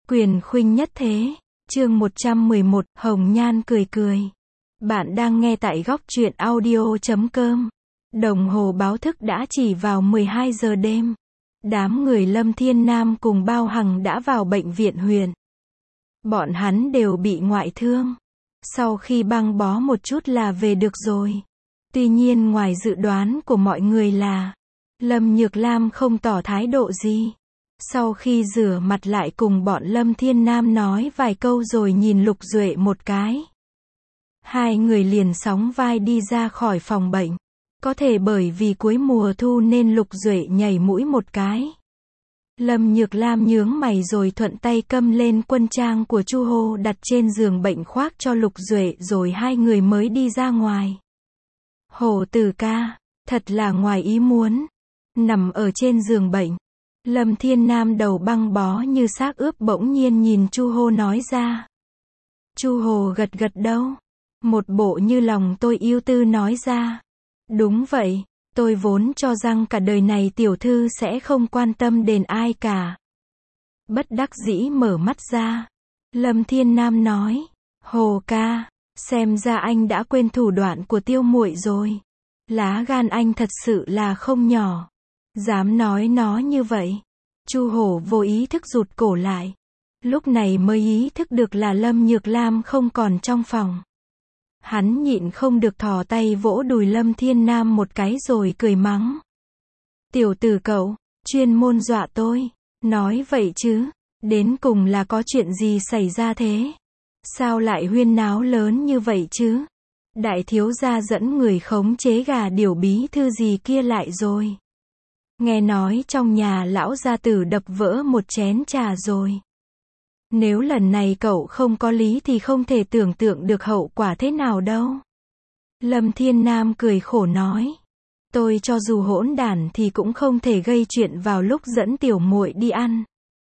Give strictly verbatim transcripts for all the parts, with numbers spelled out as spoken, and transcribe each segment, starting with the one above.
Quyền khuynh nhất thế. Chương một trăm mười một, Hồng Nhan cười cười. Bạn đang nghe tại góc truyện audio chấm com. Đồng hồ báo thức đã chỉ vào mười hai giờ đêm. Đám người Lâm Thiên Nam cùng Bao Hằng đã vào bệnh viện huyện. Bọn hắn đều bị ngoại thương. Sau khi băng bó một chút là về được rồi. Tuy nhiên ngoài dự đoán của mọi người là Lâm Nhược Lam không tỏ thái độ gì. Sau khi rửa mặt lại cùng bọn Lâm Thiên Nam nói vài câu rồi nhìn Lục Duệ một cái. Hai người liền sóng vai đi ra khỏi phòng bệnh. Có thể bởi vì cuối mùa thu nên Lục Duệ nhảy mũi một cái. Lâm Nhược Lam nhướng mày rồi thuận tay cầm lên quân trang của Chu Hô đặt trên giường bệnh khoác cho Lục Duệ rồi hai người mới đi ra ngoài. Hổ Tử ca, thật là ngoài ý muốn. Nằm ở trên giường bệnh, Lâm Thiên Nam đầu băng bó như xác ướp bỗng nhiên nhìn Chu Hô nói ra. Chu Hô gật gật đầu. Một bộ như lòng tôi yêu tư nói ra. Đúng vậy, tôi vốn cho rằng cả đời này tiểu thư sẽ không quan tâm đến ai cả. Bất đắc dĩ mở mắt ra. Lâm Thiên Nam nói. Hồ ca, xem ra anh đã quên thủ đoạn của Tiêu muội rồi. Lá gan anh thật sự là không nhỏ. Dám nói nó như vậy. Chu Hổ vô ý thức rụt cổ lại. Lúc này mới ý thức được là Lâm Nhược Lam không còn trong phòng. Hắn nhịn không được thò tay vỗ đùi Lâm Thiên Nam một cái rồi cười mắng. Tiểu tử cậu, chuyên môn dọa tôi. Nói vậy chứ, đến cùng là có chuyện gì xảy ra thế? Sao lại huyên náo lớn như vậy chứ? Đại thiếu gia dẫn người khống chế gà điều bí thư gì kia lại rồi. Nghe nói trong nhà lão gia tử đập vỡ một chén trà rồi. Nếu lần này cậu không có lý thì không thể tưởng tượng được hậu quả thế nào đâu. Lâm Thiên Nam cười khổ nói. Tôi cho dù hỗn đản thì cũng không thể gây chuyện vào lúc dẫn tiểu muội đi ăn.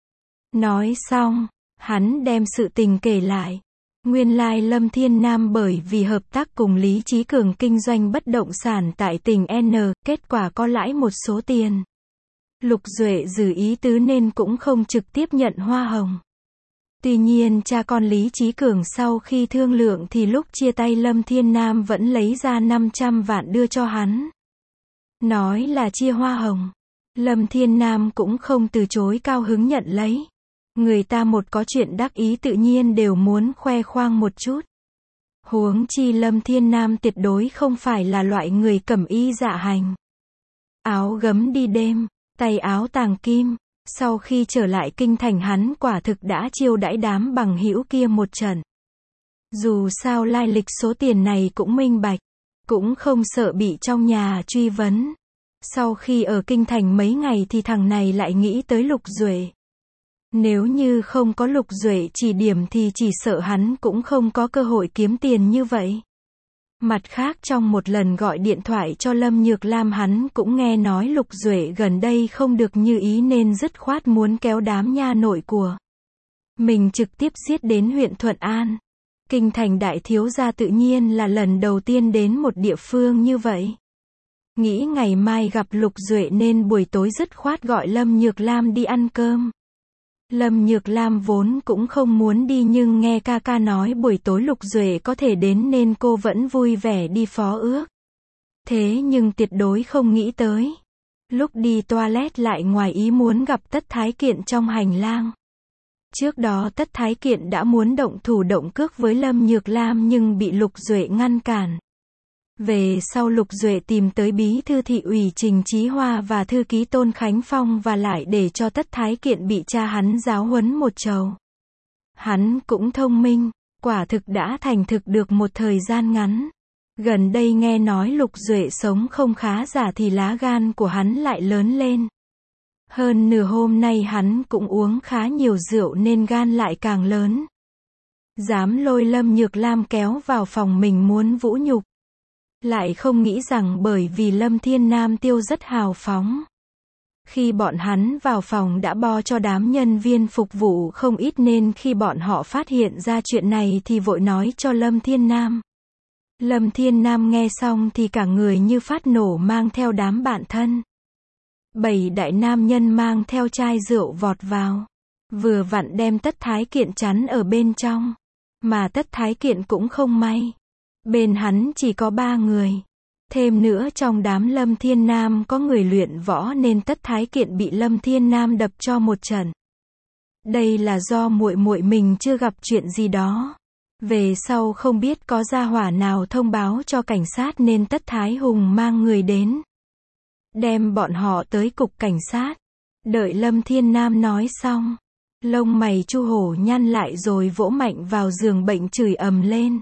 Nói xong, hắn đem sự tình kể lại. Nguyên lai Lâm Thiên Nam bởi vì hợp tác cùng Lý Chí Cường kinh doanh bất động sản tại tỉnh N, kết quả có lãi một số tiền. Lục Duệ giữ ý tứ nên cũng không trực tiếp nhận hoa hồng. Tuy nhiên cha con Lý Chí Cường sau khi thương lượng thì lúc chia tay Lâm Thiên Nam vẫn lấy ra năm trăm vạn đưa cho hắn. Nói là chia hoa hồng. Lâm Thiên Nam cũng không từ chối cao hứng nhận lấy. Người ta một có chuyện đắc ý tự nhiên đều muốn khoe khoang một chút. Huống chi Lâm Thiên Nam tuyệt đối không phải là loại người cẩm y dạ hành. Áo gấm đi đêm, tay áo tàng kim. Sau khi trở lại kinh thành hắn quả thực đã chiêu đãi đám bằng hữu kia một trận. Dù sao lai lịch số tiền này cũng minh bạch, cũng không sợ bị trong nhà truy vấn. Sau khi ở kinh thành mấy ngày thì thằng này lại nghĩ tới Lục Duệ. Nếu như không có Lục Duệ chỉ điểm thì chỉ sợ hắn cũng không có cơ hội kiếm tiền như vậy. Mặt khác trong một lần gọi điện thoại cho Lâm Nhược Lam hắn cũng nghe nói Lục Duệ gần đây không được như ý nên dứt khoát muốn kéo đám nha nội của mình trực tiếp giết đến huyện Thuận An. Kinh thành đại thiếu gia tự nhiên là lần đầu tiên đến một địa phương như vậy. Nghĩ ngày mai gặp Lục Duệ nên buổi tối dứt khoát gọi Lâm Nhược Lam đi ăn cơm. Lâm Nhược Lam vốn cũng không muốn đi nhưng nghe ca ca nói buổi tối Lục Duệ có thể đến nên cô vẫn vui vẻ đi phó ước. Thế nhưng tuyệt đối không nghĩ tới. Lúc đi toilet lại ngoài ý muốn gặp Tất Thái Kiện trong hành lang. Trước đó Tất Thái Kiện đã muốn động thủ động cước với Lâm Nhược Lam nhưng bị Lục Duệ ngăn cản. Về sau Lục Duệ tìm tới bí thư thị ủy Trình Chí Hoa và thư ký Tôn Khánh Phong và lại để cho Tất Thái Kiện bị cha hắn giáo huấn một trầu. Hắn cũng thông minh, quả thực đã thành thực được một thời gian ngắn. Gần đây nghe nói Lục Duệ sống không khá giả thì lá gan của hắn lại lớn lên. Hơn nửa hôm nay hắn cũng uống khá nhiều rượu nên gan lại càng lớn. Dám lôi Lâm Nhược Lam kéo vào phòng mình muốn vũ nhục. Lại không nghĩ rằng bởi vì Lâm Thiên Nam tiêu rất hào phóng. Khi bọn hắn vào phòng đã bo cho đám nhân viên phục vụ không ít nên khi bọn họ phát hiện ra chuyện này thì vội nói cho Lâm Thiên Nam. Lâm Thiên Nam nghe xong thì cả người như phát nổ mang theo đám bạn thân. Bảy đại nam nhân mang theo chai rượu vọt vào. Vừa vặn đem Tất Thái Kiện chắn ở bên trong. Mà Tất Thái Kiện cũng không may. Bên hắn chỉ có ba người. Thêm nữa trong đám Lâm Thiên Nam có người luyện võ nên Tất Thái Kiện bị Lâm Thiên Nam đập cho một trận. Đây là do muội muội mình chưa gặp chuyện gì đó. Về sau không biết có gia hỏa nào thông báo cho cảnh sát nên Tất Thái Hùng mang người đến. Đem bọn họ tới cục cảnh sát. Đợi Lâm Thiên Nam nói xong. Lông mày Chu Hổ nhăn lại rồi vỗ mạnh vào giường bệnh chửi ầm lên.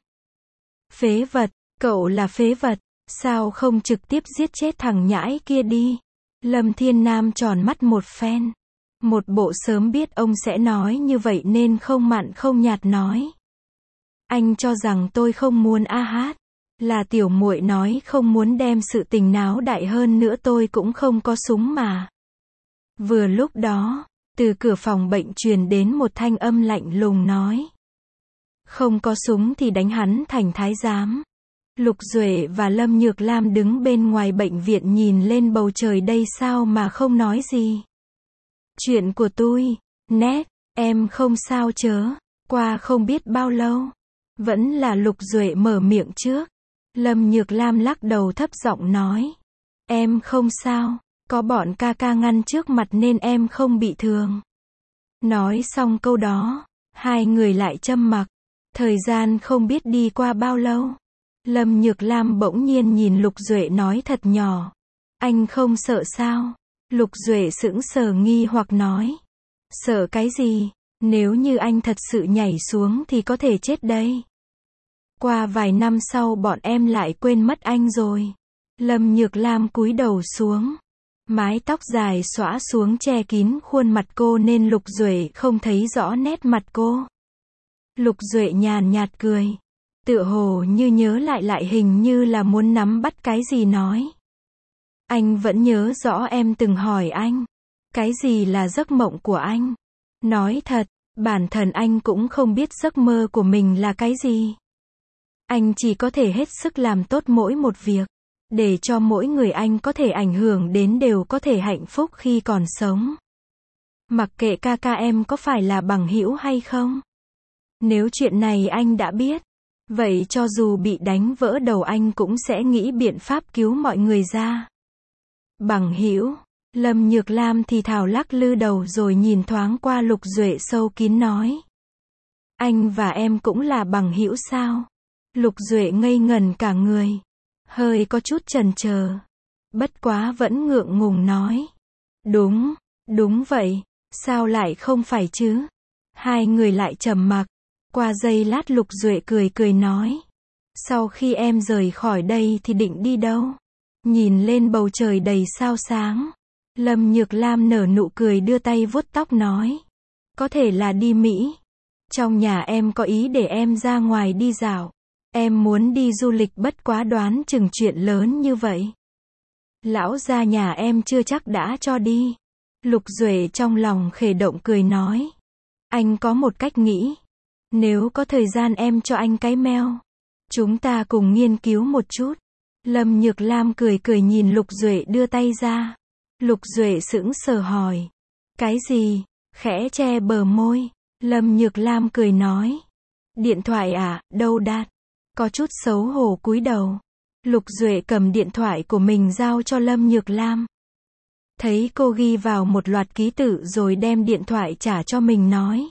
Phế vật, cậu là phế vật. Sao không trực tiếp giết chết thằng nhãi kia đi? Lâm Thiên Nam tròn mắt một phen. Một bộ sớm biết ông sẽ nói như vậy nên không mặn không nhạt nói. Anh cho rằng tôi không muốn a hát. Là tiểu muội nói không muốn đem sự tình náo đại hơn nữa tôi cũng không có súng mà. Vừa lúc đó, từ cửa phòng bệnh truyền đến một thanh âm lạnh lùng nói. Không có súng thì đánh hắn thành thái giám. Lục Duệ và Lâm Nhược Lam đứng bên ngoài bệnh viện nhìn lên bầu trời đây sao mà không nói gì. Chuyện của tôi, nét, em không sao chớ. Qua không biết bao lâu. Vẫn là Lục Duệ mở miệng trước. Lâm Nhược Lam lắc đầu thấp giọng nói. Em không sao, có bọn ca ca ngăn trước mặt nên em không bị thương. Nói xong câu đó, hai người lại châm mặc. Thời gian không biết đi qua bao lâu. Lâm Nhược Lam bỗng nhiên nhìn Lục Duệ nói thật nhỏ. Anh không sợ sao? Lục Duệ sững sờ nghi hoặc nói. Sợ cái gì? Nếu như anh thật sự nhảy xuống thì có thể chết đây. Qua vài năm sau bọn em lại quên mất anh rồi. Lâm Nhược Lam cúi đầu xuống. Mái tóc dài xõa xuống che kín khuôn mặt cô nên Lục Duệ không thấy rõ nét mặt cô. Lục Duệ nhàn nhạt cười. Tựa hồ như nhớ lại lại hình như là muốn nắm bắt cái gì nói. Anh vẫn nhớ rõ em từng hỏi anh. Cái gì là giấc mộng của anh? Nói thật, bản thân anh cũng không biết giấc mơ của mình là cái gì. Anh chỉ có thể hết sức làm tốt mỗi một việc. Để cho mỗi người anh có thể ảnh hưởng đến đều có thể hạnh phúc khi còn sống. Mặc kệ ca ca em có phải là bằng hữu hay không. Nếu chuyện này anh đã biết. Vậy cho dù bị đánh vỡ đầu anh cũng sẽ nghĩ biện pháp cứu mọi người ra. Bằng hữu, Lâm Nhược Lam thì thào lắc lư đầu rồi nhìn thoáng qua Lục Duệ sâu kín nói. Anh và em cũng là bằng hữu sao? Lục Duệ ngây ngần cả người. Hơi có chút chần chờ. Bất quá vẫn ngượng ngùng nói. Đúng, đúng vậy, sao lại không phải chứ? Hai người lại trầm mặc. Qua giây lát Lục Duệ cười cười nói. Sau khi em rời khỏi đây thì định đi đâu? Nhìn lên bầu trời đầy sao sáng. Lâm Nhược Lam nở nụ cười đưa tay vuốt tóc nói. Có thể là đi Mỹ. Trong nhà em có ý để em ra ngoài đi dạo. Em muốn đi du lịch bất quá đoán chừng chuyện lớn như vậy. Lão gia nhà em chưa chắc đã cho đi. Lục Duệ trong lòng khề động cười nói. Anh có một cách nghĩ. Nếu có thời gian em cho anh cái mail. Chúng ta cùng nghiên cứu một chút. Lâm Nhược Lam cười cười nhìn Lục Duệ đưa tay ra. Lục Duệ sững sờ hỏi. Cái gì? Khẽ che bờ môi. Lâm Nhược Lam cười nói. Điện thoại à, đâu đạt? Có chút xấu hổ cúi đầu. Lục Duệ cầm điện thoại của mình giao cho Lâm Nhược Lam. Thấy cô ghi vào một loạt ký tự rồi đem điện thoại trả cho mình nói.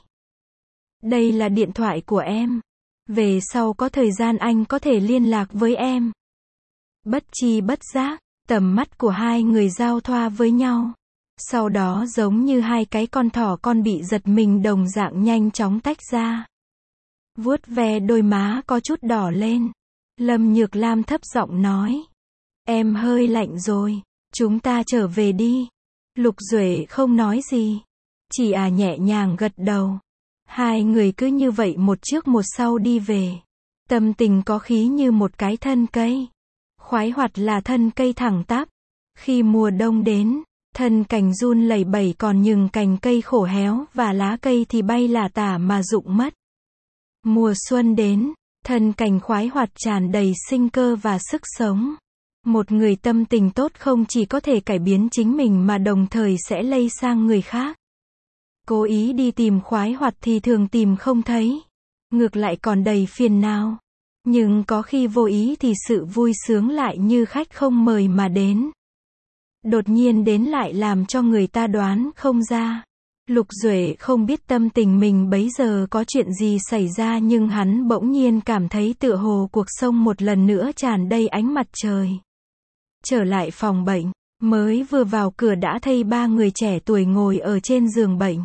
Đây là điện thoại của em. Về sau có thời gian anh có thể liên lạc với em. Bất chi bất giác, tầm mắt của hai người giao thoa với nhau. Sau đó giống như hai cái con thỏ con bị giật mình đồng dạng nhanh chóng tách ra. Vuốt ve đôi má có chút đỏ lên. Lâm Nhược Lam thấp giọng nói. Em hơi lạnh rồi. Chúng ta trở về đi. Lục Duệ không nói gì. Chỉ à nhẹ nhàng gật đầu. Hai người cứ như vậy một trước một sau đi về. Tâm tình có khí như một cái thân cây. Khoái hoạt là thân cây thẳng tắp. Khi mùa đông đến, thân cành run lẩy bẩy còn nhừng cành cây khổ héo và lá cây thì bay lả tả mà rụng mất. Mùa xuân đến, thân cành khoái hoạt tràn đầy sinh cơ và sức sống. Một người tâm tình tốt không chỉ có thể cải biến chính mình mà đồng thời sẽ lây sang người khác. Cố ý đi tìm khoái hoạt thì thường tìm không thấy. Ngược lại còn đầy phiền não. Nhưng có khi vô ý thì sự vui sướng lại như khách không mời mà đến. Đột nhiên đến lại làm cho người ta đoán không ra. Lục Duệ không biết tâm tình mình bấy giờ có chuyện gì xảy ra, nhưng hắn bỗng nhiên cảm thấy tựa hồ cuộc sống một lần nữa tràn đầy ánh mặt trời. Trở lại phòng bệnh, mới vừa vào cửa đã thấy ba người trẻ tuổi ngồi ở trên giường bệnh.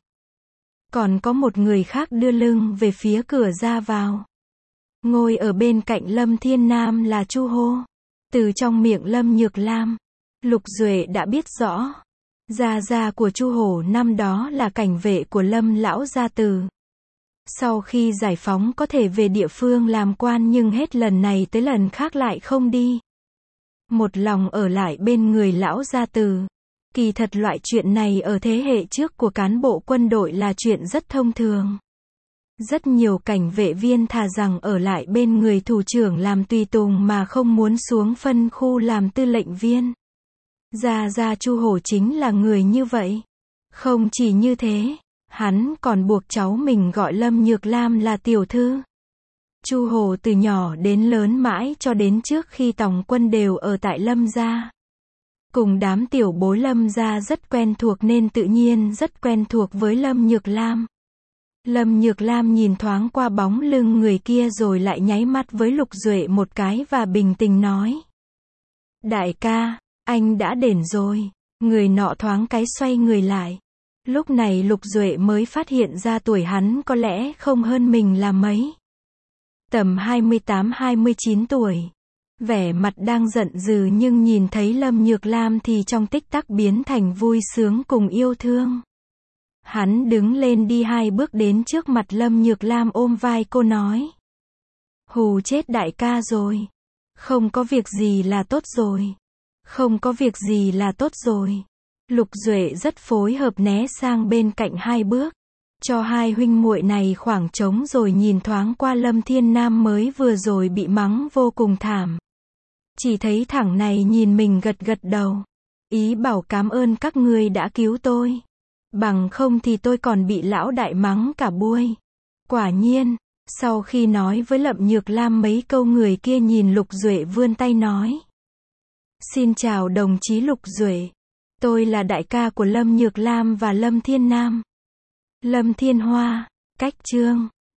Còn có một người khác đưa lưng về phía cửa ra vào. Ngồi ở bên cạnh Lâm Thiên Nam là Chu Hô. Từ trong miệng Lâm Nhược Lam, Lục Duệ đã biết rõ. Gia gia của Chu Hổ năm đó là cảnh vệ của Lâm lão gia tử. Sau khi giải phóng có thể về địa phương làm quan, nhưng hết lần này tới lần khác lại không đi. Một lòng ở lại bên người lão gia tử. Kỳ thật loại chuyện này ở thế hệ trước của cán bộ quân đội là chuyện rất thông thường. Rất nhiều cảnh vệ viên thà rằng ở lại bên người thủ trưởng làm tùy tùng mà không muốn xuống phân khu làm tư lệnh viên. Gia gia Chu Hổ chính là người như vậy. Không chỉ như thế, hắn còn buộc cháu mình gọi Lâm Nhược Lam là tiểu thư. Chu Hổ từ nhỏ đến lớn mãi cho đến trước khi tòng quân đều ở tại Lâm gia. Cùng đám tiểu bối Lâm gia rất quen thuộc nên tự nhiên rất quen thuộc với Lâm Nhược Lam. Lâm Nhược Lam nhìn thoáng qua bóng lưng người kia rồi lại nháy mắt với Lục Duệ một cái và bình tĩnh nói. Đại ca, anh đã đến rồi. Người nọ thoáng cái xoay người lại. Lúc này Lục Duệ mới phát hiện ra tuổi hắn có lẽ không hơn mình là mấy. Tầm hai mươi tám hai mươi chín tuổi. Vẻ mặt đang giận dữ nhưng nhìn thấy Lâm Nhược Lam thì trong tích tắc biến thành vui sướng cùng yêu thương. Hắn đứng lên đi hai bước đến trước mặt Lâm Nhược Lam ôm vai cô nói. Hù chết đại ca rồi. Không có việc gì là tốt rồi. Không có việc gì là tốt rồi. Lục Duệ rất phối hợp né sang bên cạnh hai bước. Cho hai huynh muội này khoảng trống rồi nhìn thoáng qua Lâm Thiên Nam mới vừa rồi bị mắng vô cùng thảm. Chỉ thấy thằng này nhìn mình gật gật đầu. Ý bảo cảm ơn các ngươi đã cứu tôi. Bằng không thì tôi còn bị lão đại mắng cả buổi. Quả nhiên, sau khi nói với Lâm Nhược Lam mấy câu, người kia nhìn Lục Duệ vươn tay nói. Xin chào đồng chí Lục Duệ. Tôi là đại ca của Lâm Nhược Lam và Lâm Thiên Nam. Lâm Thiên Hoa, cách chương.